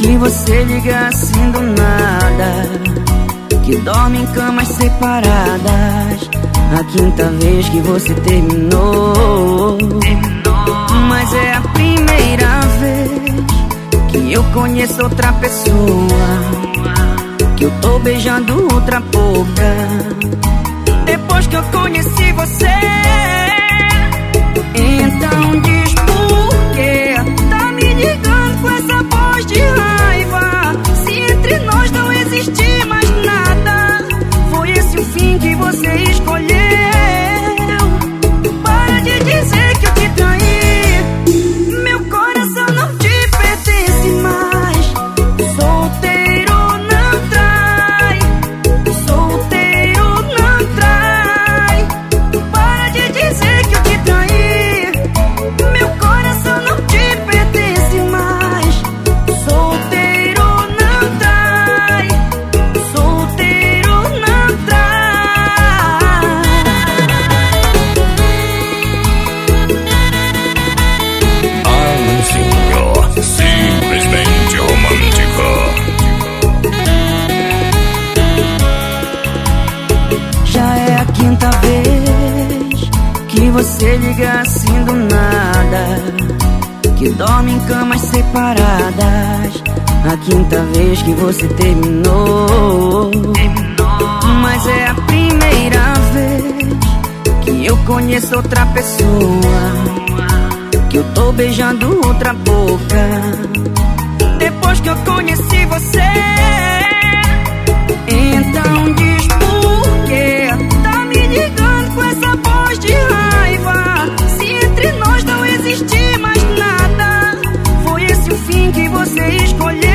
que você liga assim do nada, que dorme em camas separadas. A quinta vez que você terminou. Mas é a primeira vez que eu conheço outra pessoa, que eu tô beijando outra boca. Depois que eu conheci você. Então diz por quê tá me ligando com essa voz de raiva, se entre nós não existe mais nada. Foi esse o fim que você escolheu. Para de dizer que eu te traí. Meu coração não te pertence mais. Solteiro não trai. Solteiro não trai. Para de dizer que eu te traí. Meu coração não te pertence mais. Solteiro não trai. Solteiro não trai. Alanzinho, simplesmente romântico. Já é a quinta vez que você liga assim do nada, que dorme em camas separadas. A quinta vez que você terminou. Mas é a primeira vez que eu conheço outra pessoa, que eu tô beijando outra boca. Depois que eu conheci você. Então diz por quê tá me ligando com essa voz de raiva, se entre nós não existe mais nada. Foi esse o fim que você escolheu.